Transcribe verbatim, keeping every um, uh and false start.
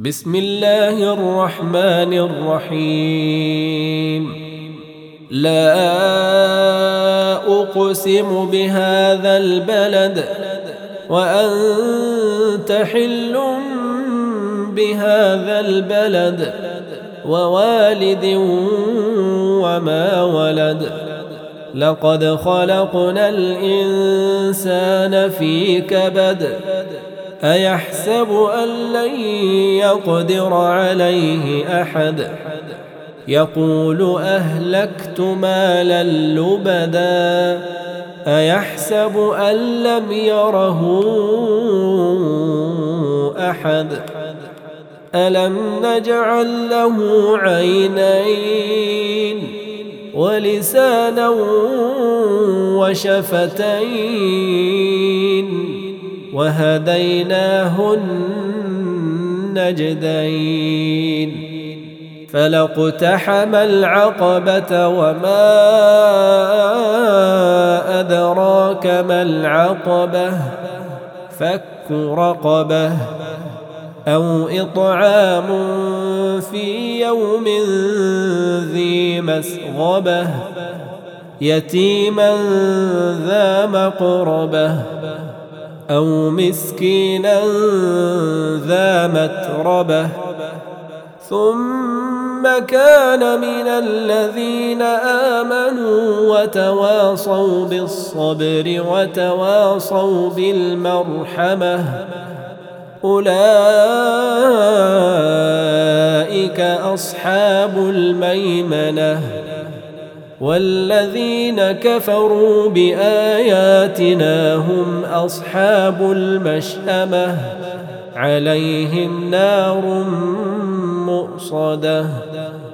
بسم الله الرحمن الرحيم. لا أقسم بهذا البلد وأنت حل بهذا البلد ووالد وما ولد. لقد خلقنا الإنسان في كبد. أيحسب أن لن يقدر عليه أحد. يقول أهلكت مالا لبدا. أيحسب أن لم يره أحد. ألم نجعل له عينين ولسانا وشفتين وهديناه النجدين. فلاقتحم العقبة وما أدراك ما العقبة. فك رقبة أو إطعام في يوم ذي مسغبة يتيما ذا مقربة أو مسكينا ذا متربة ثم كان من الذين آمنوا وتواصوا بالصبر وتواصوا بالمرحمة أولئك أصحاب الميمنة. والذين كفروا بآياتنا هم أصحاب المشأمة عليهم نار مؤصدة.